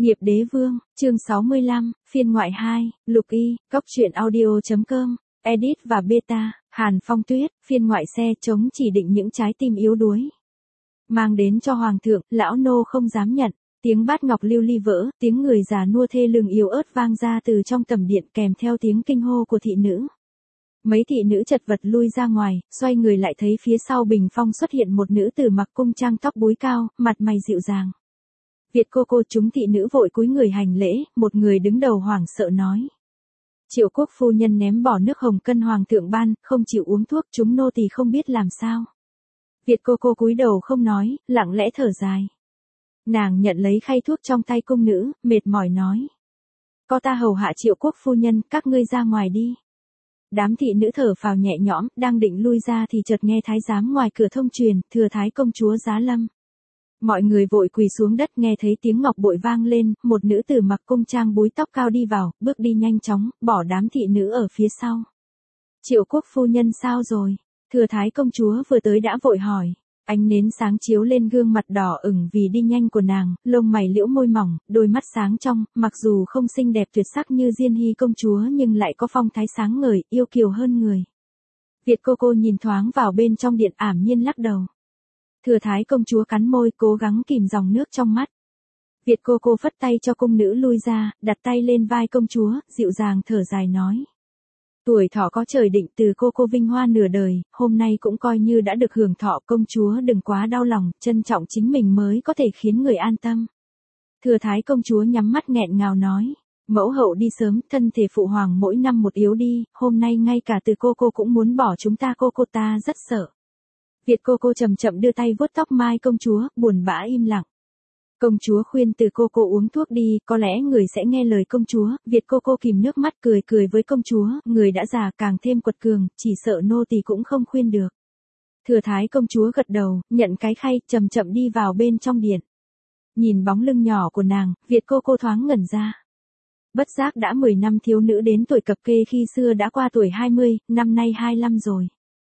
Nghiệp đế vương, chương 65, phiên ngoại 2, Lục Y, Cóc truyện audio.com, edit và beta, Hàn Phong Tuyết, phiên ngoại xe chống chỉ định những trái tim yếu đuối. Mang đến cho hoàng thượng, lão nô không dám nhận, tiếng bát ngọc lưu ly vỡ, tiếng người già nua thê lương yếu ớt vang ra từ trong tầm điện kèm theo tiếng kinh hô của thị nữ. Mấy thị nữ chật vật lui ra ngoài, xoay người lại thấy phía sau bình phong xuất hiện một nữ tử mặc cung trang tóc búi cao, mặt mày dịu dàng. Việt cô chúng thị nữ vội cúi người hành lễ, một người đứng đầu hoảng sợ nói. Triệu quốc phu nhân ném bỏ nước hồng cân hoàng thượng ban, không chịu uống thuốc, chúng nô tỳ không biết làm sao. Việt cô cúi đầu không nói, lặng lẽ thở dài. Nàng nhận lấy khay thuốc trong tay cung nữ, mệt mỏi nói. Có ta hầu hạ Triệu quốc phu nhân, các ngươi ra ngoài đi. Đám thị nữ thở phào nhẹ nhõm, đang định lui ra thì chợt nghe thái giám ngoài cửa thông truyền, thừa thái công chúa giá lâm. Mọi người vội quỳ xuống đất nghe thấy tiếng ngọc bội vang lên, một nữ tử mặc cung trang búi tóc cao đi vào, bước đi nhanh chóng, bỏ đám thị nữ ở phía sau. Triệu quốc phu nhân sao rồi? Thừa thái công chúa vừa tới đã vội hỏi. Ánh nến sáng chiếu lên gương mặt đỏ ửng vì đi nhanh của nàng, lông mày liễu môi mỏng, đôi mắt sáng trong, mặc dù không xinh đẹp tuyệt sắc như Diên Hy công chúa nhưng lại có phong thái sáng ngời, yêu kiều hơn người. Việt cô nhìn thoáng vào bên trong điện ảm nhiên lắc đầu. Thừa thái công chúa cắn môi cố gắng kìm dòng nước trong mắt. Việt cô phất tay cho cung nữ lui ra, đặt tay lên vai công chúa, dịu dàng thở dài nói. Tuổi thọ có trời định, từ cô vinh hoa nửa đời, hôm nay cũng coi như đã được hưởng thọ, công chúa đừng quá đau lòng, trân trọng chính mình mới có thể khiến người an tâm. Thừa thái công chúa nhắm mắt nghẹn ngào nói. Mẫu hậu đi sớm, thân thể phụ hoàng mỗi năm một yếu đi, hôm nay ngay cả từ cô cũng muốn bỏ chúng ta, cô ta rất sợ. Việt cô chậm chậm đưa tay vuốt tóc mai công chúa, buồn bã im lặng. Công chúa khuyên từ cô uống thuốc đi, có lẽ người sẽ nghe lời công chúa. Việt cô kìm nước mắt cười với công chúa, người đã già càng thêm quật cường, chỉ sợ nô tỳ cũng không khuyên được. Thừa thái công chúa gật đầu, nhận cái khay, chậm chậm đi vào bên trong điện. Nhìn bóng lưng nhỏ của nàng, Việt cô thoáng ngẩn ra. Bất giác đã 10 năm thiếu nữ đến tuổi cập kê, khi xưa đã qua tuổi 20, năm nay 25 rồi.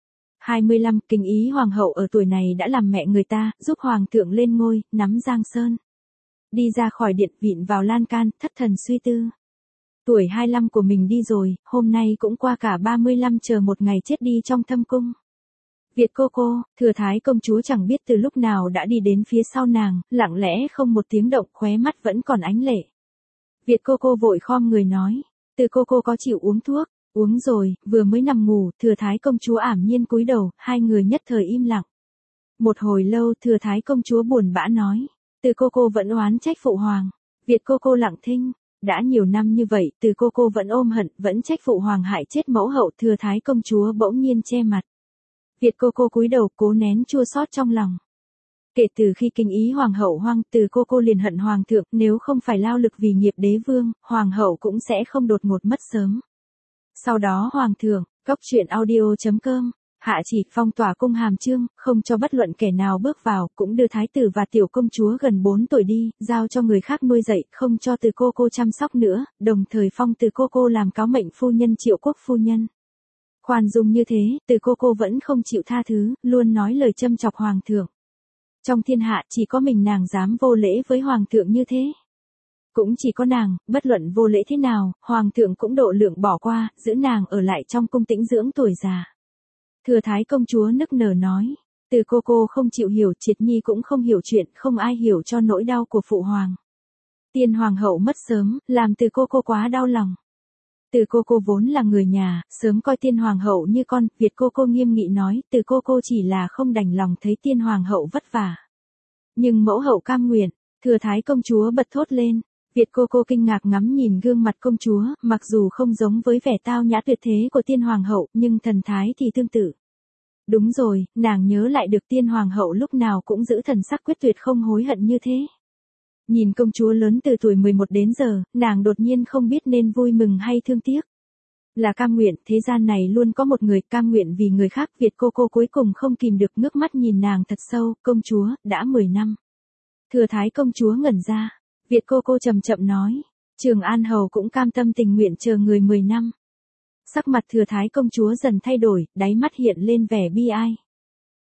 25, kính ý hoàng hậu ở tuổi này đã làm mẹ người ta, giúp hoàng thượng lên ngôi, nắm Giang Sơn. Đi ra khỏi điện, vịn vào lan can, thất thần suy tư. Tuổi 25 của mình đi rồi, hôm nay cũng qua cả 35, chờ một ngày chết đi trong thâm cung. Việt cô, thừa thái công chúa chẳng biết từ lúc nào đã đi đến phía sau nàng, lặng lẽ không một tiếng động, khóe mắt vẫn còn ánh lệ. Việt cô vội khom người nói, từ cô có chịu uống thuốc? Uống rồi, vừa mới nằm ngủ, thừa thái công chúa ảm nhiên cúi đầu, hai người nhất thời im lặng. Một hồi lâu, thừa thái công chúa buồn bã nói, từ cô vẫn oán trách phụ hoàng. Việt cô lặng thinh, đã nhiều năm như vậy, từ cô vẫn ôm hận, vẫn trách phụ hoàng hại chết mẫu hậu. Thừa thái công chúa bỗng nhiên che mặt. Việt cô cúi đầu cố nén chua xót trong lòng. Kể từ khi kính ý hoàng hậu hoang, từ cô liền hận hoàng thượng, nếu không phải lao lực vì nghiệp đế vương, hoàng hậu cũng sẽ không đột ngột mất sớm. Sau đó hoàng thượng, Cóc truyện audio.com, hạ chỉ phong tỏa cung Hàm Chương, không cho bất luận kẻ nào bước vào, cũng đưa thái tử và tiểu công chúa gần 4 tuổi đi, giao cho người khác nuôi dạy, không cho từ cô chăm sóc nữa, đồng thời phong từ cô làm cáo mệnh phu nhân Triệu quốc phu nhân. Khoan dung như thế, từ cô vẫn không chịu tha thứ, luôn nói lời châm chọc hoàng thượng. Trong thiên hạ chỉ có mình nàng dám vô lễ với hoàng thượng như thế. Cũng chỉ có nàng, bất luận vô lễ thế nào, hoàng thượng cũng độ lượng bỏ qua, giữ nàng ở lại trong cung tĩnh dưỡng tuổi già. Thừa thái công chúa nức nở nói, từ cô không chịu hiểu, Triệt Nhi cũng không hiểu chuyện, không ai hiểu cho nỗi đau của phụ hoàng. Tiên hoàng hậu mất sớm, làm từ cô quá đau lòng. Từ cô vốn là người nhà, sớm coi tiên hoàng hậu như con. Việt cô nghiêm nghị nói, từ cô chỉ là không đành lòng thấy tiên hoàng hậu vất vả. Nhưng mẫu hậu cam nguyện. Thừa thái công chúa bật thốt lên. Việt cô kinh ngạc ngắm nhìn gương mặt công chúa, mặc dù không giống với vẻ tao nhã tuyệt thế của tiên hoàng hậu, nhưng thần thái thì tương tự. Đúng rồi, nàng nhớ lại được tiên hoàng hậu lúc nào cũng giữ thần sắc quyết tuyệt không hối hận như thế. Nhìn công chúa lớn từ tuổi 11 đến giờ, nàng đột nhiên không biết nên vui mừng hay thương tiếc. Là cam nguyện, thế gian này luôn có một người cam nguyện vì người khác. Việt cô cuối cùng không kìm được ngước mắt nhìn nàng thật sâu, công chúa, đã 10 năm. Thừa thái công chúa ngẩn ra. Việt cô chậm chậm nói, Trường An hầu cũng cam tâm tình nguyện chờ người 10 năm. Sắc mặt thừa thái công chúa dần thay đổi, đáy mắt hiện lên vẻ bi ai.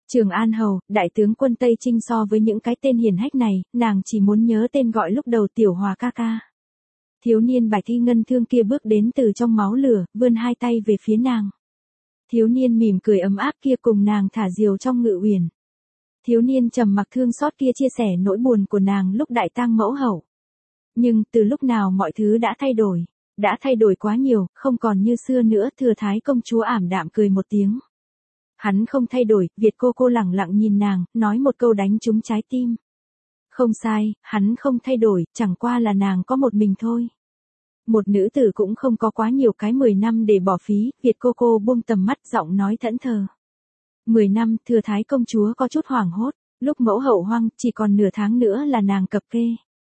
Trường An Hầu, đại tướng quân Tây Trinh so với những cái tên hiển hách này, nàng chỉ muốn nhớ tên gọi lúc đầu Tiểu Hòa ca ca. Thiếu niên bạch y ngân thương kia bước đến từ trong máu lửa, vươn hai tay về phía nàng. Thiếu niên mỉm cười ấm áp kia cùng nàng thả diều trong ngự uyển. Thiếu niên trầm mặc thương xót kia chia sẻ nỗi buồn của nàng lúc đại tang mẫu hậu. Nhưng từ lúc nào mọi thứ đã thay đổi quá nhiều, không còn như xưa nữa. Thừa thái công chúa ảm đạm cười một tiếng. Hắn không thay đổi, Việt cô lẳng lặng nhìn nàng, nói một câu đánh trúng trái tim. Không sai, hắn không thay đổi, chẳng qua là nàng có một mình thôi. Một nữ tử cũng không có quá nhiều cái 10 năm để bỏ phí. Việt cô buông tầm mắt, giọng nói thẫn thờ. 10 năm, thừa thái công chúa có chút hoảng hốt. Lúc mẫu hậu hoang, chỉ còn nửa tháng nữa là nàng cập kê.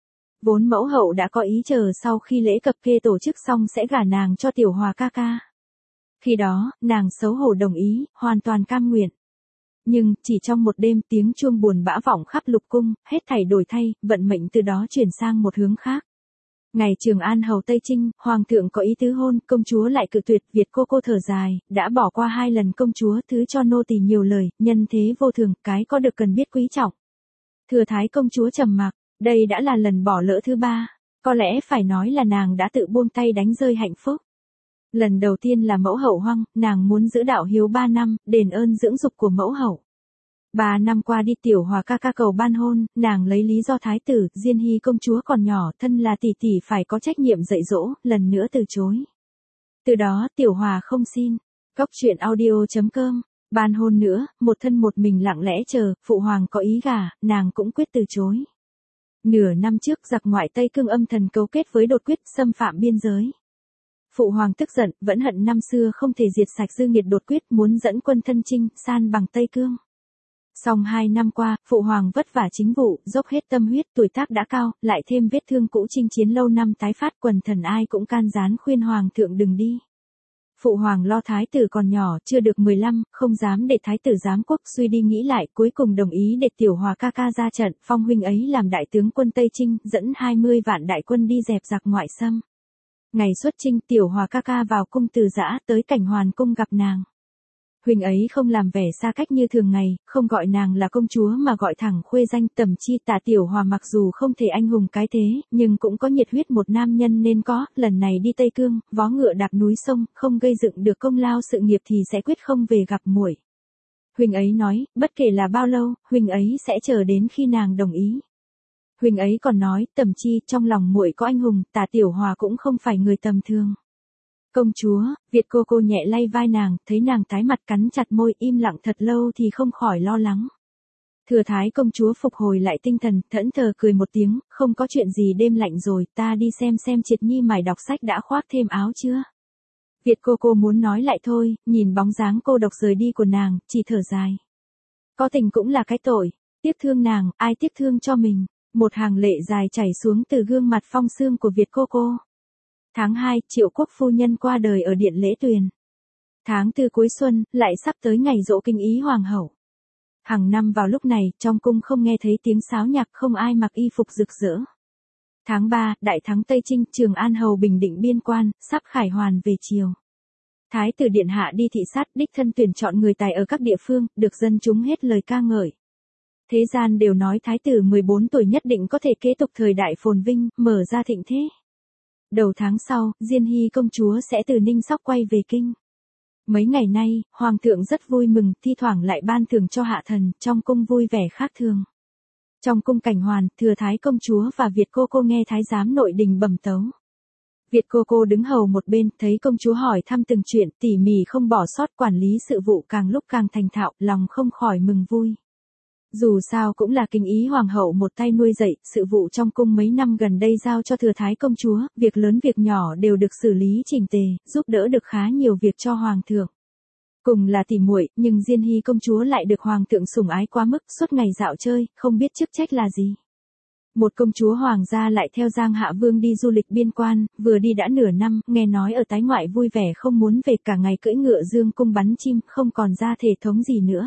Vốn mẫu hậu đã có ý chờ sau khi lễ cập kê tổ chức xong sẽ gả nàng cho Tiểu Hòa ca ca. Khi đó, nàng xấu hổ đồng ý, hoàn toàn cam nguyện. Nhưng, chỉ trong một đêm tiếng chuông buồn bã vọng khắp lục cung, hết thảy đổi thay, vận mệnh từ đó chuyển sang một hướng khác. Ngày Trường An Hầu Tây Trinh, Hoàng thượng có ý tứ hôn, công chúa lại cự tuyệt. Việt cô thở dài, đã bỏ qua 2 lần công chúa thứ cho nô tỳ nhiều lời, nhân thế vô thường, cái có được cần biết quý trọng. Thừa thái công chúa trầm mặc, đây đã là lần bỏ lỡ thứ 3, có lẽ phải nói là nàng đã tự buông tay đánh rơi hạnh phúc. Lần đầu tiên là mẫu hậu hoang, nàng muốn giữ đạo hiếu 3 năm, đền ơn dưỡng dục của mẫu hậu. 3 năm qua đi Tiểu Hòa ca ca cầu ban hôn, nàng lấy lý do thái tử, Diên Hy công chúa còn nhỏ, thân là tỷ tỷ phải có trách nhiệm dạy dỗ, lần nữa từ chối. Từ đó Tiểu Hòa không xin. Góc truyện audio.com, ban hôn nữa, một thân một mình lặng lẽ chờ, phụ hoàng có ý gả, nàng cũng quyết từ chối. Nửa năm trước giặc ngoại Tây Cương âm thầm cấu kết với Đột Quyết xâm phạm biên giới. Phụ hoàng tức giận, vẫn hận năm xưa không thể diệt sạch dư nghiệt Đột Quyết, muốn dẫn quân thân chinh, san bằng Tây Cương. Song 2 năm qua, phụ hoàng vất vả chính vụ, dốc hết tâm huyết, tuổi tác đã cao, lại thêm vết thương cũ chinh chiến lâu năm tái phát, quần thần ai cũng can gián khuyên hoàng thượng đừng đi. Phụ hoàng lo thái tử còn nhỏ, chưa được 15, không dám để thái tử giám quốc, suy đi nghĩ lại, cuối cùng đồng ý để Tiểu Hòa ca ca ra trận, phong huynh ấy làm đại tướng quân Tây Trinh, dẫn 20 vạn đại quân đi dẹp giặc ngoại xâm. Ngày xuất chinh, Tiểu Hòa ca ca vào cung từ giã, tới Cảnh Hoàn cung gặp nàng. Huynh ấy không làm vẻ xa cách như thường ngày, không gọi nàng là công chúa mà gọi thẳng khuê danh Tầm Chi. Tạ Tiểu Hòa mặc dù không thể anh hùng cái thế, nhưng cũng có nhiệt huyết một nam nhân nên có, lần này đi Tây Cương, vó ngựa đạp núi sông, không gây dựng được công lao sự nghiệp thì sẽ quyết không về gặp muội. Huynh ấy nói, bất kể là bao lâu, huynh ấy sẽ chờ đến khi nàng đồng ý. Huynh ấy còn nói, Tầm Chi, trong lòng muội có anh hùng, Tạ Tiểu Hòa cũng không phải người tầm thường. Công chúa, Việt cô nhẹ lay vai nàng, thấy nàng tái mặt cắn chặt môi im lặng thật lâu thì không khỏi lo lắng. Thừa thái công chúa phục hồi lại tinh thần, thẫn thờ cười một tiếng, không có chuyện gì, đêm lạnh rồi, ta đi xem Triệt Nhi mải đọc sách đã khoác thêm áo chưa. Việt cô muốn nói lại thôi, nhìn bóng dáng cô độc rời đi của nàng, chỉ thở dài. Có tình cũng là cái tội, tiếc thương nàng, ai tiếc thương cho mình. Một hàng lệ dài chảy xuống từ gương mặt phong sương của Việt cô. Tháng 2, Triệu Quốc phu nhân qua đời ở điện Lễ Tuyền. Tháng 4 cuối xuân, lại sắp tới ngày giỗ kinh ý hoàng hậu. Hàng năm vào lúc này, trong cung không nghe thấy tiếng sáo nhạc, không ai mặc y phục rực rỡ. Tháng 3, đại thắng Tây Trinh, Trường An Hầu bình định biên quan, sắp khải hoàn về triều. Thái tử điện hạ đi thị sát, đích thân tuyển chọn người tài ở các địa phương, được dân chúng hết lời ca ngợi. Thế gian đều nói thái tử 14 tuổi nhất định có thể kế tục thời đại phồn vinh, mở ra thịnh thế. Đầu tháng sau, Diên Hy công chúa sẽ từ Ninh Sóc quay về kinh. Mấy ngày nay, hoàng thượng rất vui mừng, thi thoảng lại ban thưởng cho hạ thần, trong cung vui vẻ khác thường. Trong cung Cảnh Hoàn, thừa thái công chúa và Việt cô nghe thái giám nội đình bẩm tấu. Việt cô đứng hầu một bên, thấy công chúa hỏi thăm từng chuyện, tỉ mỉ không bỏ sót, quản lý sự vụ càng lúc càng thành thạo, lòng không khỏi mừng vui. Dù sao cũng là kinh ý hoàng hậu một tay nuôi dạy, sự vụ trong cung mấy năm gần đây giao cho thừa thái công chúa, việc lớn việc nhỏ đều được xử lý chỉnh tề, giúp đỡ được khá nhiều việc cho hoàng thượng. Cùng là tỉ muội, nhưng Diên Hy công chúa lại được hoàng thượng sủng ái quá mức, suốt ngày dạo chơi, không biết chức trách là gì. Một công chúa hoàng gia lại theo Giang Hạ Vương đi du lịch biên quan, vừa đi đã nửa năm, nghe nói ở tái ngoại vui vẻ không muốn về, cả ngày cưỡi ngựa dương cung bắn chim, không còn ra thể thống gì nữa.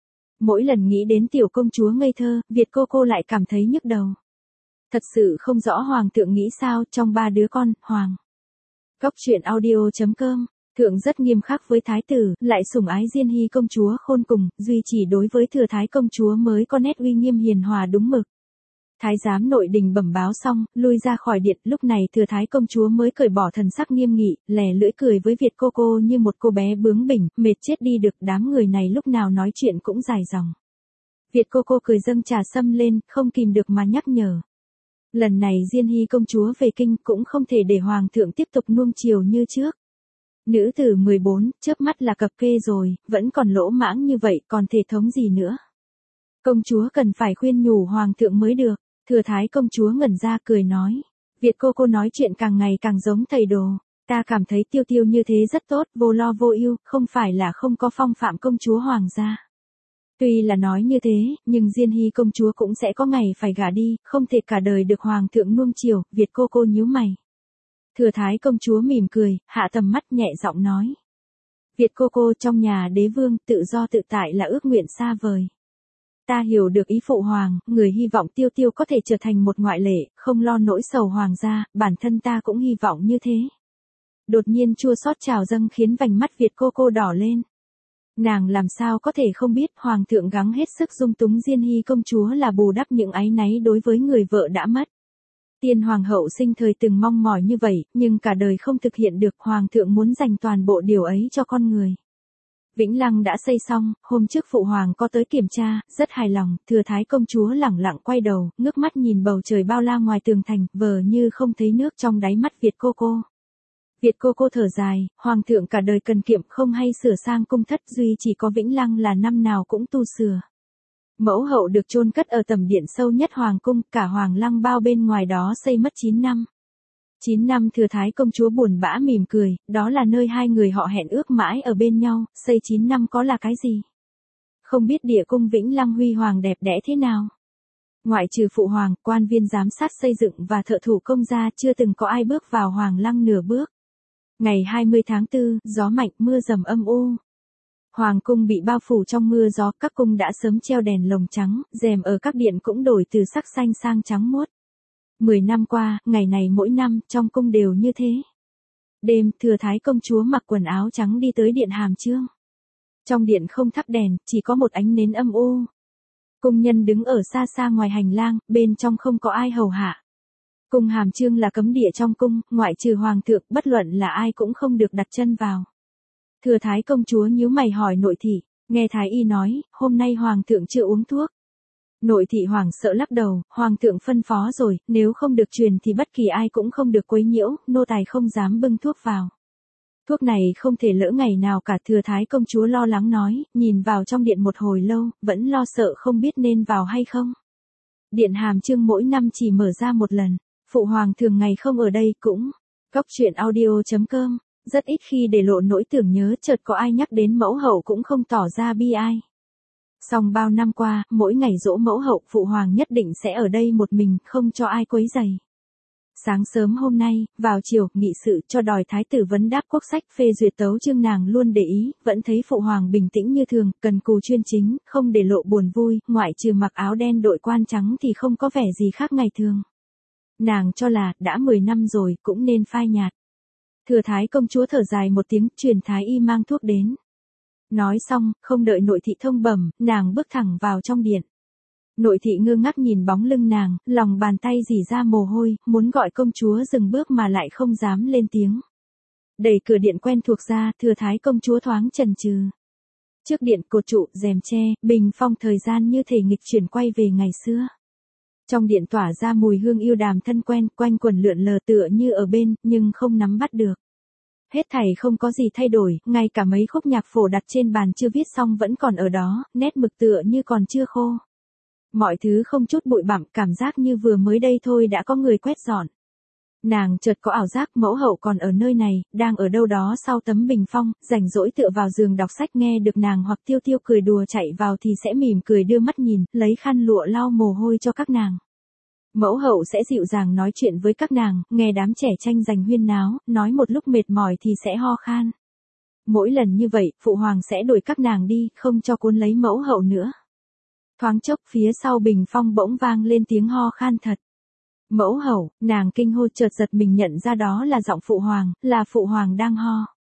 Mỗi lần nghĩ đến tiểu công chúa ngây thơ, Việt cô lại cảm thấy nhức đầu. Thật sự không rõ hoàng thượng nghĩ sao trong 3 đứa con, hoàng. Góc truyện audio.com Thượng rất nghiêm khắc với thái tử, lại sủng ái Diên Hy công chúa khôn cùng, duy chỉ đối với thừa thái công chúa mới có nét uy nghiêm hiền hòa đúng mực. Thái giám nội đình bẩm báo xong, lui ra khỏi điện, lúc này thừa thái công chúa mới cởi bỏ thần sắc nghiêm nghị, lè lưỡi cười với Việt cô như một cô bé bướng bỉnh, mệt chết đi được, đám người này lúc nào nói chuyện cũng dài dòng. Việt cô cười dâng trà sâm lên, không kìm được mà nhắc nhở. Lần này Diên Hy công chúa về kinh cũng không thể để hoàng thượng tiếp tục nuông chiều như trước. Nữ tử 14, chớp mắt là cập kê rồi, vẫn còn lỗ mãng như vậy, còn thể thống gì nữa. Công chúa cần phải khuyên nhủ hoàng thượng mới được. Thừa thái công chúa ngẩn ra cười nói. Việt cô nói chuyện càng ngày càng giống thầy đồ. Ta cảm thấy Tiêu Tiêu như thế rất tốt, vô lo vô ưu, không phải là không có phong phạm công chúa hoàng gia. Tuy là nói như thế, nhưng Diên Hy công chúa cũng sẽ có ngày phải gả đi, không thể cả đời được hoàng thượng nuông chiều. Việt cô nhíu mày. Thừa thái công chúa mỉm cười, hạ tầm mắt nhẹ giọng nói. Việt cô trong nhà đế vương, tự do tự tại là ước nguyện xa vời. Ta hiểu được ý phụ hoàng, người hy vọng Tiêu Tiêu có thể trở thành một ngoại lệ, không lo nỗi sầu hoàng gia, bản thân ta cũng hy vọng như thế. Đột nhiên chua xót trào dâng khiến vành mắt Việt cô đỏ lên. Nàng làm sao có thể không biết hoàng thượng gắng hết sức dung túng Diên Hy công chúa là bù đắp những áy náy đối với người vợ đã mất. Tiên hoàng hậu sinh thời từng mong mỏi như vậy, nhưng cả đời không thực hiện được, hoàng thượng muốn dành toàn bộ điều ấy cho con người. Vĩnh Lăng đã xây xong, hôm trước phụ hoàng có tới kiểm tra, rất hài lòng, thừa thái công chúa lẳng lặng quay đầu, ngước mắt nhìn bầu trời bao la ngoài tường thành, vờ như không thấy nước trong đáy mắt Việt cô. Việt cô thở dài, hoàng thượng cả đời cần kiệm không hay sửa sang cung thất, duy chỉ có Vĩnh Lăng là năm nào cũng tu sửa. Mẫu hậu được chôn cất ở tầm điện sâu nhất hoàng cung, cả hoàng lăng bao bên ngoài đó xây mất 9 năm. 9 năm thừa thái công chúa buồn bã mỉm cười, đó là nơi hai người họ hẹn ước mãi ở bên nhau, xây 9 năm có là cái gì? Không biết địa cung Vĩnh Lăng huy hoàng đẹp đẽ thế nào? Ngoại trừ phụ hoàng, quan viên giám sát xây dựng và thợ thủ công ra chưa từng có ai bước vào hoàng lăng nửa bước. Ngày 20 tháng 4, gió mạnh, mưa dầm âm u. Hoàng cung bị bao phủ trong mưa gió, các cung đã sớm treo đèn lồng trắng, rèm ở các điện cũng đổi từ sắc xanh sang trắng muốt. 10 năm qua, ngày này mỗi năm, trong cung đều như thế. Đêm, thừa thái công chúa mặc quần áo trắng đi tới điện Hàm Chương. Trong điện không thắp đèn, chỉ có một ánh nến âm u. Cung nhân đứng ở xa xa ngoài hành lang, bên trong không có ai hầu hạ. Cung Hàm Chương là cấm địa trong cung, ngoại trừ hoàng thượng, bất luận là ai cũng không được đặt chân vào. Thừa thái công chúa nhíu mày hỏi nội thị, nghe thái y nói, hôm nay hoàng thượng chưa uống thuốc. Nội thị hoảng sợ lắc đầu, hoàng thượng phân phó rồi, nếu không được truyền thì bất kỳ ai cũng không được quấy nhiễu, nô tài không dám bưng thuốc vào. Thuốc này không thể lỡ ngày nào cả, thừa thái công chúa lo lắng nói, nhìn vào trong điện một hồi lâu, vẫn lo sợ không biết nên vào hay không. Điện Hàm Chương mỗi năm chỉ mở ra một lần, phụ hoàng thường ngày không ở đây cũng. Góc truyện audio.com, rất ít khi để lộ nỗi tưởng nhớ, chợt có ai nhắc đến mẫu hậu cũng không tỏ ra bi ai. Song bao năm qua, mỗi ngày giỗ mẫu hậu, phụ hoàng nhất định sẽ ở đây một mình, không cho ai quấy rầy. Sáng sớm hôm nay, vào chiều, nghị sự cho đòi thái tử vấn đáp quốc sách, phê duyệt tấu chương, nàng luôn để ý, vẫn thấy phụ hoàng bình tĩnh như thường, cần cù chuyên chính, không để lộ buồn vui, ngoại trừ mặc áo đen đội quan trắng thì không có vẻ gì khác ngày thường. Nàng cho là, đã 10 năm rồi, cũng nên phai nhạt. Thừa thái công chúa thở dài một tiếng, truyền thái y mang thuốc đến. Nói xong, không đợi nội thị thông bẩm, nàng bước thẳng vào trong điện. Nội thị ngơ ngác nhìn bóng lưng nàng, lòng bàn tay rỉ ra mồ hôi, muốn gọi công chúa dừng bước mà lại không dám lên tiếng. Đẩy cửa điện quen thuộc ra, thừa thái công chúa thoáng chần chừ. Trước điện, cột trụ, rèm tre, bình phong thời gian như thể nghịch chuyển quay về ngày xưa. Trong điện tỏa ra mùi hương yêu đàm thân quen, quanh quẩn lượn lờ tựa như ở bên, nhưng không nắm bắt được. Hết thảy không có gì thay đổi, ngay cả mấy khúc nhạc phổ đặt trên bàn chưa viết xong vẫn còn ở đó, nét mực tựa như còn chưa khô. Mọi thứ không chút bụi bặm, cảm giác như vừa mới đây thôi đã có người quét dọn. Nàng chợt có ảo giác mẫu hậu còn ở nơi này, đang ở đâu đó sau tấm bình phong, rảnh rỗi tựa vào giường đọc sách, nghe được nàng hoặc Tiêu Tiêu cười đùa chạy vào thì sẽ mỉm cười đưa mắt nhìn, lấy khăn lụa lau mồ hôi cho các nàng. Mẫu hậu sẽ dịu dàng nói chuyện với các nàng, nghe đám trẻ tranh giành huyên náo, nói một lúc mệt mỏi thì sẽ ho khan. Mỗi lần như vậy, phụ hoàng sẽ đuổi các nàng đi, không cho cuốn lấy mẫu hậu nữa. Thoáng chốc, phía sau bình phong bỗng vang lên tiếng ho khan thật. Mẫu hậu, nàng kinh hô, chợt giật mình nhận ra đó là giọng phụ hoàng, là phụ hoàng đang ho.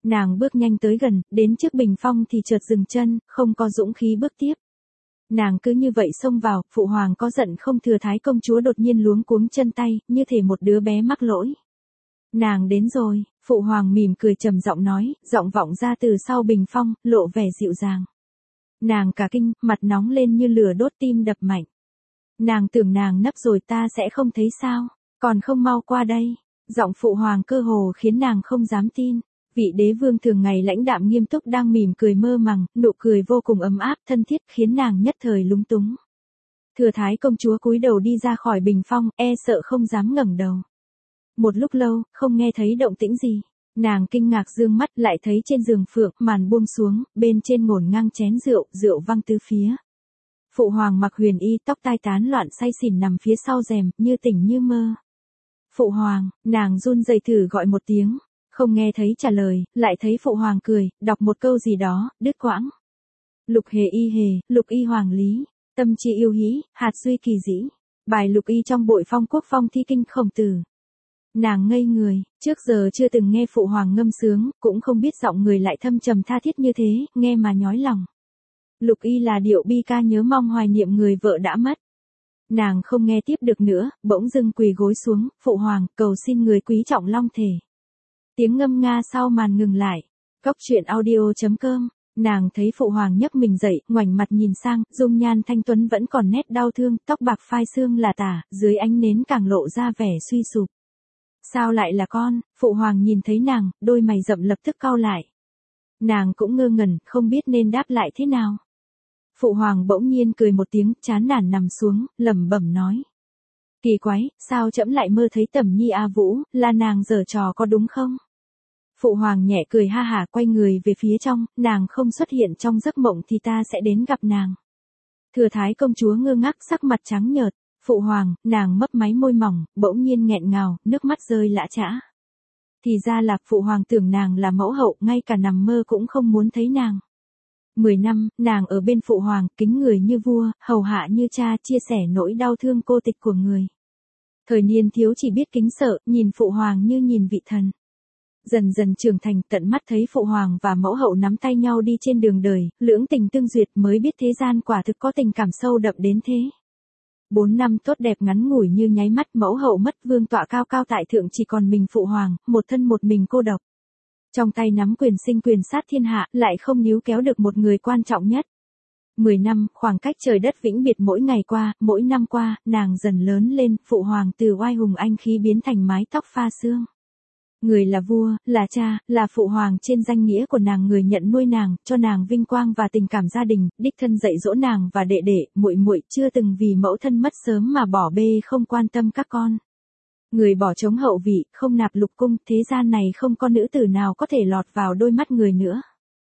Nàng bước nhanh tới gần, đến trước bình phong thì chợt dừng chân, không có dũng khí bước tiếp. Nàng cứ như vậy xông vào, phụ hoàng có giận không? Thừa thái công chúa đột nhiên luống cuống chân tay, như thể một đứa bé mắc lỗi. Nàng đến rồi, phụ hoàng mỉm cười trầm giọng nói, giọng vọng ra từ sau bình phong, lộ vẻ dịu dàng. Nàng cả kinh, mặt nóng lên như lửa đốt, tim đập mạnh. Nàng tưởng nàng nấp rồi, ta sẽ không thấy sao, còn không mau qua đây. Giọng phụ hoàng cơ hồ khiến nàng không dám tin. Vị đế vương thường ngày lãnh đạm nghiêm túc đang mỉm cười mơ màng, nụ cười vô cùng ấm áp thân thiết khiến nàng nhất thời lúng túng. Thừa thái công chúa cúi đầu đi ra khỏi bình phong, e sợ không dám ngẩng đầu. Một lúc lâu, không nghe thấy động tĩnh gì. Nàng kinh ngạc dương mắt, lại thấy trên giường phượng, màn buông xuống, bên trên ngổn ngang chén rượu, rượu văng tứ phía. Phụ hoàng mặc huyền y, tóc tai tán loạn say xỉn nằm phía sau rèm, như tỉnh như mơ. Phụ hoàng, nàng run rẩy thử gọi một tiếng, không nghe thấy trả lời, lại thấy phụ hoàng cười, đọc một câu gì đó, đứt quãng. Lục hề, lục y hoàng lý, tâm chi yêu hí, hạt duy kỳ dĩ. Bài lục y trong bội phong quốc phong thi kinh Khổng Tử. Nàng ngây người, trước giờ chưa từng nghe phụ hoàng ngâm sướng, cũng không biết giọng người lại thâm trầm tha thiết như thế, nghe mà nhói lòng. Lục y là điệu bi ca nhớ mong hoài niệm người vợ đã mất. Nàng không nghe tiếp được nữa, bỗng dưng quỳ gối xuống, phụ hoàng, cầu xin người quý trọng long thể. Tiếng ngâm nga sau màn ngừng lại. Cốc truyện audio.com. Nàng thấy phụ hoàng nhấc mình dậy, ngoảnh mặt nhìn sang, dung nhan thanh tuấn vẫn còn nét đau thương, tóc bạc phai sương là tả, dưới ánh nến càng lộ ra vẻ suy sụp. Sao lại là con? Phụ hoàng nhìn thấy nàng, đôi mày rậm lập tức cau lại. Nàng cũng ngơ ngẩn, không biết nên đáp lại thế nào. Phụ hoàng bỗng nhiên cười một tiếng, chán nản nằm xuống, lẩm bẩm nói. Kỳ quái, sao trẫm lại mơ thấy Tẩm Nhi A Vũ, là nàng giở trò có đúng không? Phụ hoàng nhẹ cười ha hả, quay người về phía trong, nàng không xuất hiện trong giấc mộng thì ta sẽ đến gặp nàng. Thừa thái công chúa ngơ ngác, sắc mặt trắng nhợt. Phụ hoàng, nàng mấp máy môi mỏng, bỗng nhiên nghẹn ngào, nước mắt rơi lã chã. Thì ra là phụ hoàng tưởng nàng là mẫu hậu, ngay cả nằm mơ cũng không muốn thấy nàng. 10 năm, nàng ở bên phụ hoàng, kính người như vua, hầu hạ như cha, chia sẻ nỗi đau thương cô tịch của người. Thời niên thiếu chỉ biết kính sợ, nhìn phụ hoàng như nhìn vị thần. Dần dần trưởng thành, tận mắt thấy phụ hoàng và mẫu hậu nắm tay nhau đi trên đường đời, lưỡng tình tương duyệt, mới biết thế gian quả thực có tình cảm sâu đậm đến thế. 4 năm tốt đẹp ngắn ngủi như nháy mắt, mẫu hậu mất, vương tọa cao cao tại thượng, chỉ còn mình phụ hoàng, một thân một mình cô độc. Trong tay nắm quyền sinh quyền sát thiên hạ, lại không níu kéo được một người quan trọng nhất. 10 năm, khoảng cách trời đất vĩnh biệt mỗi ngày qua, mỗi năm qua, nàng dần lớn lên, phụ hoàng từ oai hùng anh khí biến thành mái tóc pha sương. Người là vua, là cha, là phụ hoàng trên danh nghĩa của nàng, người nhận nuôi nàng, cho nàng vinh quang và tình cảm gia đình, đích thân dạy dỗ nàng và đệ đệ, muội muội, chưa từng vì mẫu thân mất sớm mà bỏ bê không quan tâm các con. Người bỏ trống hậu vị, không nạp lục cung, thế gian này không có nữ tử nào có thể lọt vào đôi mắt người nữa.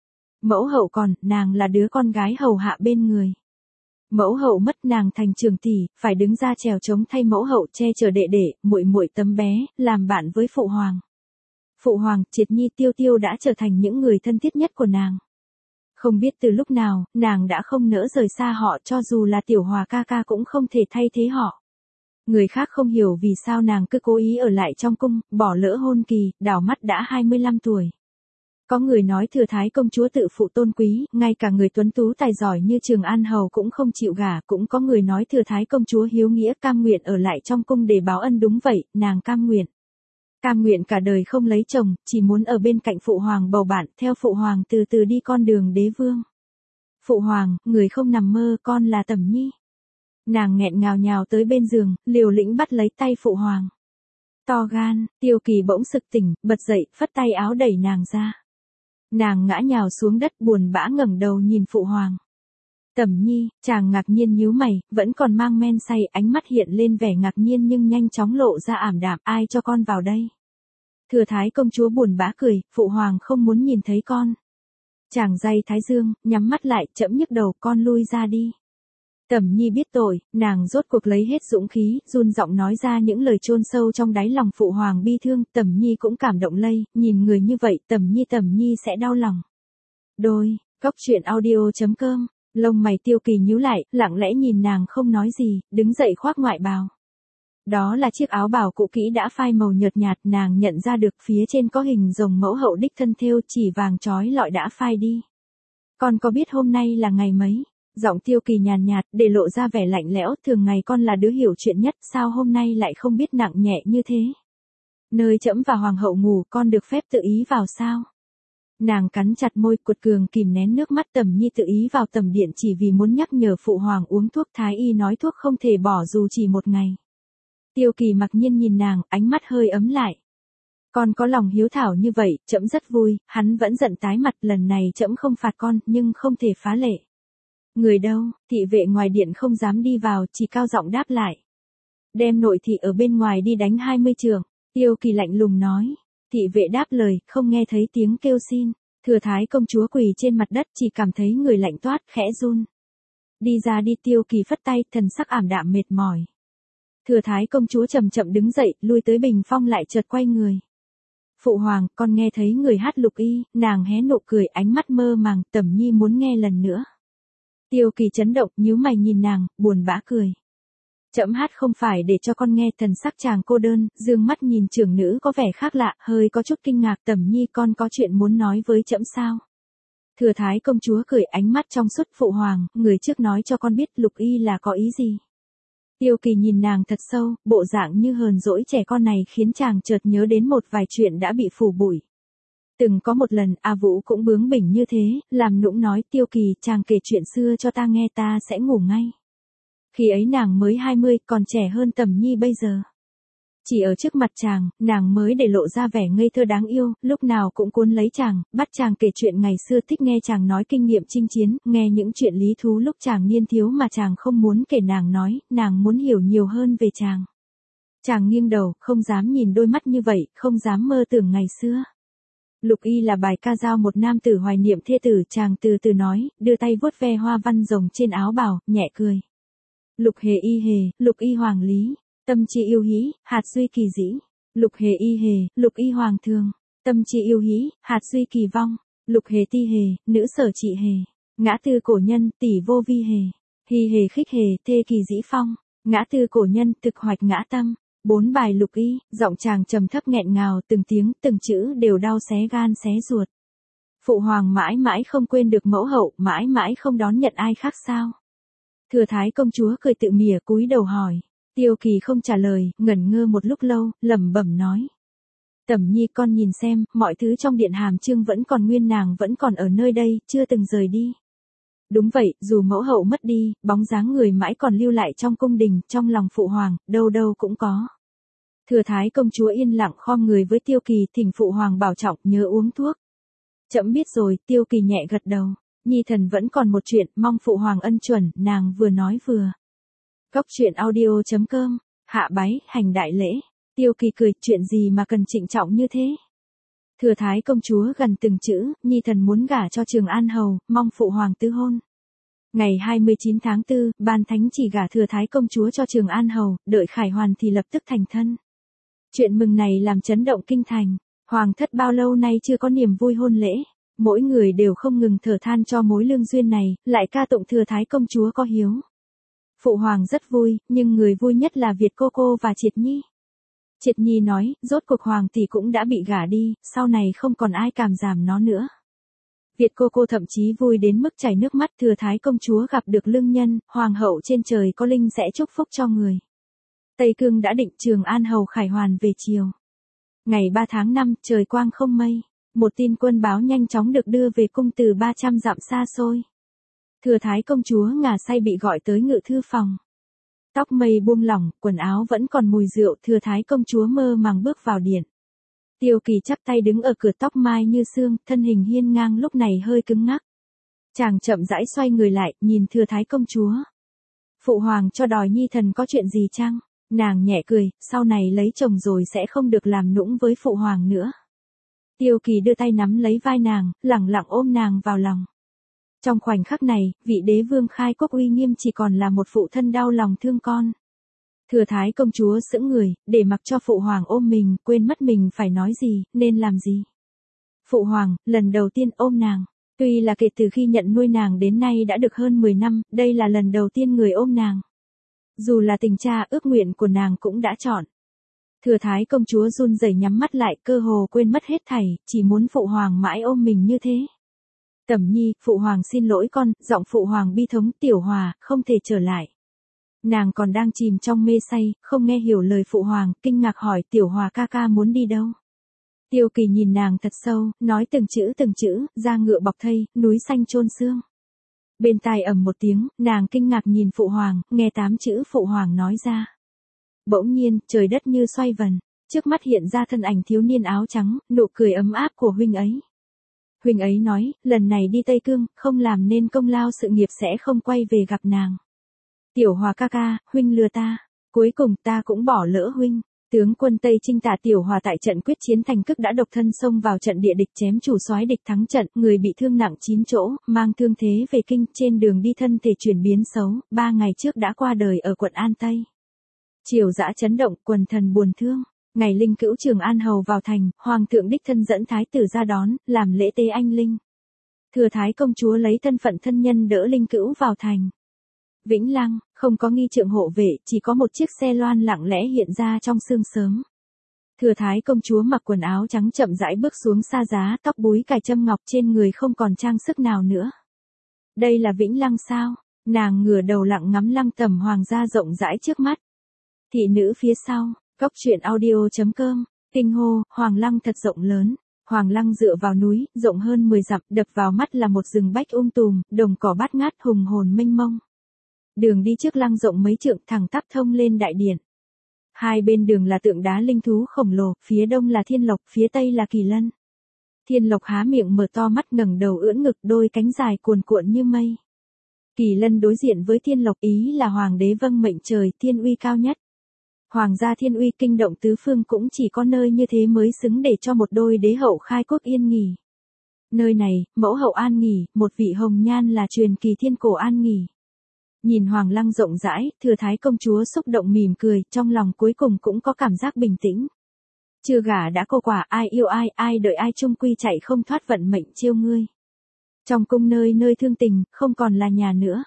Mẫu hậu còn, nàng là đứa con gái hầu hạ bên người. Mẫu hậu mất, nàng thành trưởng tỷ, phải đứng ra chèo trống thay mẫu hậu, che chở đệ đệ, muội muội tấm bé, làm bạn với phụ hoàng. Phụ hoàng, Triệt Nhi, Tiêu Tiêu đã trở thành những người thân thiết nhất của nàng. Không biết từ lúc nào, nàng đã không nỡ rời xa họ, cho dù là Tiểu Hòa ca ca cũng không thể thay thế họ. Người khác không hiểu vì sao nàng cứ cố ý ở lại trong cung, bỏ lỡ hôn kỳ, đảo mắt đã 25 tuổi. Có người nói thừa thái công chúa tự phụ tôn quý, ngay cả người tuấn tú tài giỏi như Trường An Hầu cũng không chịu gả, cũng có người nói thừa thái công chúa hiếu nghĩa cam nguyện ở lại trong cung để báo ân, đúng vậy, nàng cam nguyện. Cam nguyện cả đời không lấy chồng, chỉ muốn ở bên cạnh phụ hoàng bầu bạn, theo phụ hoàng từ từ đi con đường đế vương. Phụ hoàng, người không nằm mơ, con là Tẩm Nhi. Nàng nghẹn ngào nhào tới bên giường, liều lĩnh bắt lấy tay phụ hoàng. To gan, Tiêu Kỳ bỗng sực tỉnh, bật dậy, phất tay áo đẩy nàng ra. Nàng ngã nhào xuống đất, buồn bã ngẩng đầu nhìn phụ hoàng. Tẩm Nhi, chàng ngạc nhiên nhíu mày, vẫn còn mang men say, ánh mắt hiện lên vẻ ngạc nhiên nhưng nhanh chóng lộ ra ảm đạm, ai cho con vào đây? Thừa thái công chúa buồn bã cười, phụ hoàng không muốn nhìn thấy con. Chàng day thái dương, nhắm mắt lại, chẫm nhức đầu, con lui ra đi. Tẩm Nhi biết tội, nàng rốt cuộc lấy hết dũng khí, run giọng nói ra những lời chôn sâu trong đáy lòng. Phụ hoàng bi thương, Tẩm Nhi cũng cảm động lây, nhìn người như vậy, Tẩm Nhi sẽ đau lòng. Đôi, cốc truyện audio.com. Lông mày Tiêu Kỳ nhíu lại, lặng lẽ nhìn nàng không nói gì, đứng dậy khoác ngoại bào. Đó là chiếc áo bào cũ kỹ đã phai màu nhợt nhạt, nàng nhận ra được phía trên có hình rồng mẫu hậu đích thân thêu, chỉ vàng trói lọi đã phai đi. Con có biết hôm nay là ngày mấy? Giọng Tiêu Kỳ nhàn nhạt, để lộ ra vẻ lạnh lẽo, thường ngày con là đứa hiểu chuyện nhất, sao hôm nay lại không biết nặng nhẹ như thế? Nơi trẫm và hoàng hậu ngủ, con được phép tự ý vào sao? Nàng cắn chặt môi, cuột cường kìm nén nước mắt. Tầm Nhi tự ý vào tầm điện chỉ vì muốn nhắc nhở phụ hoàng uống thuốc, thái y nói thuốc không thể bỏ dù chỉ một ngày. Tiêu Kỳ mặc nhiên nhìn nàng, ánh mắt hơi ấm lại. Con có lòng hiếu thảo như vậy, trẫm rất vui. Hắn vẫn giận tái mặt, lần này trẫm không phạt con, nhưng không thể phá lệ. Người đâu? Thị vệ ngoài điện không dám đi vào, chỉ cao giọng đáp lại. Đem nội thị ở bên ngoài đi đánh 20 trường. Tiêu Kỳ lạnh lùng nói. Thị vệ đáp lời, không nghe thấy tiếng kêu xin. Thừa thái công chúa quỳ trên mặt đất, chỉ cảm thấy người lạnh toát, khẽ run. Đi ra đi. Tiêu Kỳ phất tay, thần sắc ảm đạm mệt mỏi. Thừa thái công chúa chậm chậm đứng dậy, lui tới bình phong, lại chợt quay người. Phụ hoàng, con nghe thấy người hát Lục Y. Nàng hé nụ cười, ánh mắt mơ màng. Tẩm Nhi muốn nghe lần nữa. Tiêu Kỳ chấn động, nhíu mày nhìn nàng, buồn bã cười. Trẫm hát không phải để cho con nghe. Thần sắc chàng cô đơn, dương mắt nhìn trưởng nữ có vẻ khác lạ, hơi có chút kinh ngạc. Tẩm Nhi, con có chuyện muốn nói với trẫm sao? Thừa thái công chúa cười, ánh mắt trong suốt. Phụ hoàng, người trước nói cho con biết Lục Y là có ý gì? Tiêu Kỳ nhìn nàng thật sâu, bộ dạng như hờn dỗi trẻ con này khiến chàng chợt nhớ đến một vài chuyện đã bị phủ bụi. Từng có một lần, A Vũ cũng bướng bỉnh như thế, làm nũng nói. Tiêu Kỳ, chàng kể chuyện xưa cho ta nghe, ta sẽ ngủ ngay. Khi ấy nàng mới 20, còn trẻ hơn Tẩm Nhi bây giờ. Chỉ ở trước mặt chàng, nàng mới để lộ ra vẻ ngây thơ đáng yêu, lúc nào cũng cuốn lấy chàng, bắt chàng kể chuyện ngày xưa, thích nghe chàng nói kinh nghiệm chinh chiến, nghe những chuyện lý thú lúc chàng niên thiếu mà chàng không muốn kể. Nàng nói, nàng muốn hiểu nhiều hơn về chàng. Chàng nghiêng đầu, không dám nhìn đôi mắt như vậy, không dám mơ tưởng ngày xưa. Lục Y là bài ca dao một nam tử hoài niệm thê tử. Chàng từ từ nói, đưa tay vuốt ve hoa văn rồng trên áo bào, nhẹ cười. Lục hề y hề, Lục Y hoàng lý. Tâm chi yêu hí, hạt duy kỳ dĩ. Lục hề y hề, Lục Y hoàng thường. Tâm chi yêu hí, hạt duy kỳ vong. Lục hề ti hề, nữ sở trị hề. Ngã tư cổ nhân, tỷ vô vi hề. Hy hề khích hề, thê kỳ dĩ phong. Ngã tư cổ nhân, thực hoạch ngã tâm. 4 bài Lục Y, giọng chàng trầm thấp nghẹn ngào, từng tiếng, từng chữ đều đau xé gan xé ruột. Phụ hoàng mãi mãi không quên được mẫu hậu, mãi mãi không đón nhận ai khác sao? Thừa thái công chúa cười tự mỉa, cúi đầu hỏi. Tiêu Kỳ không trả lời, ngẩn ngơ một lúc lâu, lẩm bẩm nói. Tẩm Nhi, con nhìn xem, mọi thứ trong điện hàm chương vẫn còn nguyên, nàng vẫn còn ở nơi đây, chưa từng rời đi. Đúng vậy, dù mẫu hậu mất đi, bóng dáng người mãi còn lưu lại trong cung đình, trong lòng phụ hoàng, đâu đâu cũng có. Thừa thái công chúa yên lặng khom người với Tiêu Kỳ, thỉnh phụ hoàng bảo trọng, nhớ uống thuốc. Trẫm biết rồi. Tiêu Kỳ nhẹ gật đầu. Nhi thần vẫn còn một chuyện, mong phụ hoàng ân chuẩn. Nàng vừa nói vừa. Góc truyện audio.com, hạ bái, hành đại lễ. Tiêu Kỳ cười, chuyện gì mà cần trịnh trọng như thế? Thừa thái công chúa gần từng chữ, Nhi thần muốn gả cho Trường An hầu, mong phụ hoàng tứ hôn. Ngày 29 tháng 4, ban thánh chỉ gả Thừa thái công chúa cho Trường An hầu, đợi khải hoàn thì lập tức thành thân. Chuyện mừng này làm chấn động kinh thành. Hoàng thất bao lâu nay chưa có niềm vui hôn lễ. Mỗi người đều không ngừng thở than cho mối lương duyên này, lại ca tụng Thừa thái công chúa có hiếu. Phụ hoàng rất vui, nhưng người vui nhất là Việt cô cô và Triệt Nhi. Triệt Nhi nói, rốt cuộc hoàng tỷ cũng đã bị gả đi, sau này không còn ai càm giảm nó nữa. Việt cô cô thậm chí vui đến mức chảy nước mắt. Thừa thái công chúa gặp được lương nhân, hoàng hậu trên trời có linh sẽ chúc phúc cho người. Tây Cương đã định, Trường An hầu khải hoàn về chiều. Ngày 3 tháng 5, trời quang không mây. Một tin quân báo nhanh chóng được đưa về cung từ 300 dặm xa xôi. Thừa thái công chúa ngà say bị gọi tới ngự thư phòng. Tóc mây buông lỏng, quần áo vẫn còn mùi rượu. Thừa thái công chúa mơ màng bước vào điện. Tiêu Kỳ chắp tay đứng ở cửa, tóc mai như sương, thân hình hiên ngang lúc này hơi cứng ngắc. Chàng chậm rãi xoay người lại, nhìn Thừa thái công chúa. Phụ hoàng cho đòi Nhi thần có chuyện gì chăng? Nàng nhẹ cười, sau này lấy chồng rồi sẽ không được làm nũng với phụ hoàng nữa. Tiêu Kỳ đưa tay nắm lấy vai nàng, lẳng lặng ôm nàng vào lòng. Trong khoảnh khắc này, vị đế vương khai quốc uy nghiêm chỉ còn là một phụ thân đau lòng thương con. Thừa thái công chúa sững người, để mặc cho phụ hoàng ôm mình, quên mất mình phải nói gì, nên làm gì. Phụ hoàng, lần đầu tiên ôm nàng. Tuy là kể từ khi nhận nuôi nàng đến nay đã được hơn 10 năm, đây là lần đầu tiên người ôm nàng. Dù là tình cha ước nguyện của nàng cũng đã chọn. Thừa thái công chúa run rẩy nhắm mắt lại, cơ hồ quên mất hết thảy, chỉ muốn phụ hoàng mãi ôm mình như thế. Tẩm Nhi, phụ hoàng xin lỗi con, giọng phụ hoàng bi thống, Tiểu Hòa, không thể trở lại. Nàng còn đang chìm trong mê say, không nghe hiểu lời phụ hoàng, kinh ngạc hỏi Tiểu Hòa ca ca muốn đi đâu. Tiêu Kỳ nhìn nàng thật sâu, nói từng chữ, da ngựa bọc thây, núi xanh chôn xương. Bên tai ầm một tiếng, nàng kinh ngạc nhìn phụ hoàng, nghe 8 chữ phụ hoàng nói ra. Bỗng nhiên, trời đất như xoay vần, trước mắt hiện ra thân ảnh thiếu niên áo trắng, nụ cười ấm áp của huynh ấy. Huynh ấy nói, lần này đi Tây Cương, không làm nên công lao sự nghiệp sẽ không quay về gặp nàng. Tiểu Hòa ca ca, huynh lừa ta, cuối cùng ta cũng bỏ lỡ huynh. Tướng quân Tây Trinh Tả Tiểu Hòa tại trận quyết chiến thành Cức đã độc thân xông vào trận địa địch chém chủ soái địch thắng trận, người bị thương nặng 9 chỗ, mang thương thế về kinh, trên đường đi thân thể chuyển biến xấu, 3 ngày trước đã qua đời ở quận An Tây. Triều dã chấn động, quần thần buồn thương. Ngày Linh Cữu Trường An hầu vào thành, hoàng thượng đích thân dẫn thái tử ra đón, làm lễ tế anh linh. Thừa thái công chúa lấy thân phận thân nhân đỡ Linh Cữu vào thành. Vĩnh Lăng, không có nghi trượng hộ vệ, chỉ có một chiếc xe loan lặng lẽ hiện ra trong sương sớm. Thừa thái công chúa mặc quần áo trắng chậm rãi bước xuống xa giá, tóc búi cài châm ngọc trên người không còn trang sức nào nữa. Đây là Vĩnh Lăng sao? Nàng ngửa đầu lặng ngắm lăng tẩm hoàng gia rộng rãi trước mắt. Thị nữ phía sau, Cốc truyện audio.com, kinh hô, Hoàng Lăng thật rộng lớn. Hoàng Lăng dựa vào núi, rộng hơn 10 dặm, đập vào mắt là một rừng bách tùm, đồng cỏ bát ngát hùng hồn mênh mông. Đường đi trước lăng rộng mấy trượng thẳng tắp thông lên đại điện. Hai bên đường là tượng đá linh thú khổng lồ, phía đông là thiên lộc, phía tây là kỳ lân. Thiên lộc há miệng mở to mắt ngẩng đầu ưỡn ngực, đôi cánh dài cuồn cuộn như mây. Kỳ lân đối diện với thiên lộc, ý là hoàng đế vâng mệnh trời, thiên uy cao nhất. Hoàng gia thiên uy kinh động tứ phương, cũng chỉ có nơi như thế mới xứng để cho một đôi đế hậu khai quốc yên nghỉ. Nơi này, mẫu hậu an nghỉ, một vị hồng nhan là truyền kỳ thiên cổ an nghỉ. Nhìn Hoàng Lăng rộng rãi, thừa thái công chúa xúc động mỉm cười, trong lòng cuối cùng cũng có cảm giác bình tĩnh. Chưa gả đã cô quả, ai yêu ai, ai đợi ai chung quy chạy không thoát vận mệnh chiêu ngươi. Trong cung nơi nơi thương tình, không còn là nhà nữa.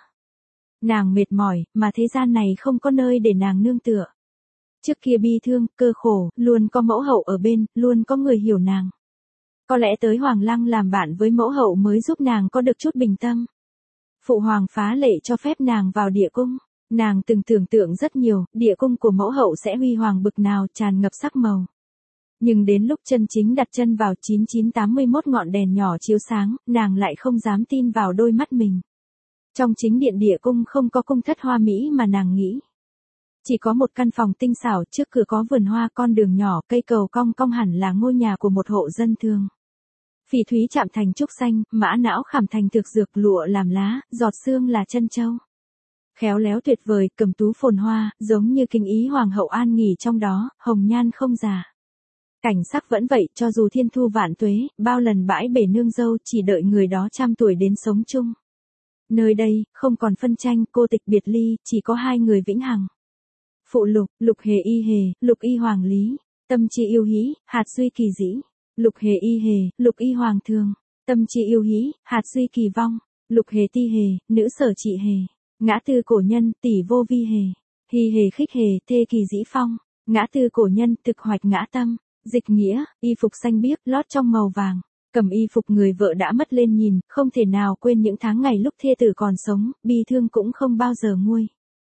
Nàng mệt mỏi, mà thế gian này không có nơi để nàng nương tựa. Trước kia bi thương, cơ khổ, luôn có mẫu hậu ở bên, luôn có người hiểu nàng. Có lẽ tới Hoàng Lăng làm bạn với mẫu hậu mới giúp nàng có được chút bình tâm. Phụ hoàng phá lệ cho phép nàng vào địa cung. Nàng từng tưởng tượng rất nhiều, địa cung của mẫu hậu sẽ huy hoàng bực nào, tràn ngập sắc màu. Nhưng đến lúc chân chính đặt chân vào 9981 ngọn đèn nhỏ chiếu sáng, nàng lại không dám tin vào đôi mắt mình. Trong chính điện địa cung không có cung thất hoa mỹ mà nàng nghĩ. Chỉ có một căn phòng tinh xảo, trước cửa có vườn hoa, con đường nhỏ, cây cầu cong cong hẳn là ngôi nhà của một hộ dân thường. Phỉ thúy chạm thành trúc xanh, mã não khảm thành thực dược, lụa làm lá, giọt sương là chân châu. Khéo léo tuyệt vời, cẩm tú phồn hoa, giống như kinh ý hoàng hậu an nghỉ trong đó, hồng nhan không già. Cảnh sắc vẫn vậy, cho dù thiên thu vạn tuế, bao lần bãi bể nương dâu, chỉ đợi người đó trăm tuổi đến sống chung. Nơi đây, không còn phân tranh, cô tịch biệt ly, chỉ có hai người vĩnh hằng. Phụ lục, lục hề, lục y hoàng lý, tâm chi yêu hí, hạt duy kỳ dĩ. Lục hề, lục y hoàng thường, tâm chi yêu hí, hạt duy kỳ vong. Lục hề ti hề, nữ sở trị hề. Ngã tư cổ nhân, tỷ vô vi hề. Hy hề khích hề, thê kỳ dĩ phong. Ngã tư cổ nhân, thực hoạch ngã tâm. Dịch nghĩa, y phục xanh biếc, lót trong màu vàng. Cầm y phục người vợ đã mất lên nhìn, không thể nào quên những tháng ngày lúc thê tử còn sống, bi thương cũng không bao giờ nguôi.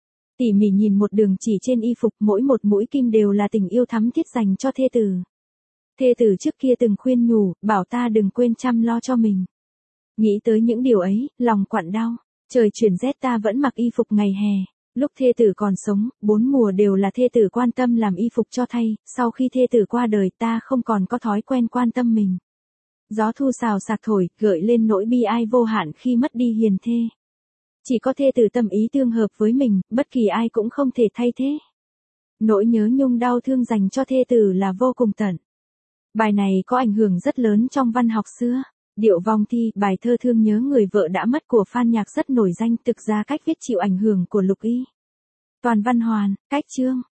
Tỉ mỉ nhìn một đường chỉ trên y phục, mỗi một mũi kim đều là tình yêu thắm thiết dành cho thê tử. Thê tử trước kia từng khuyên nhủ, bảo ta đừng quên chăm lo cho mình. Nghĩ tới những điều ấy, lòng quặn đau. Trời chuyển rét ta vẫn mặc y phục ngày hè. Lúc thê tử còn sống, 4 mùa đều là thê tử quan tâm làm y phục cho thay, sau khi thê tử qua đời ta không còn có thói quen quan tâm mình. Gió thu xào xạc thổi, gợi lên nỗi bi ai vô hạn khi mất đi hiền thê. Chỉ có thê tử tâm ý tương hợp với mình, bất kỳ ai cũng không thể thay thế. Nỗi nhớ nhung đau thương dành cho thê tử là vô cùng tận. Bài này có ảnh hưởng rất lớn trong văn học xưa. Điệu vong thi, bài thơ thương nhớ người vợ đã mất của Phan Nhạc rất nổi danh, thực ra cách viết chịu ảnh hưởng của Lục Y. Toàn văn hoàn, cách chương,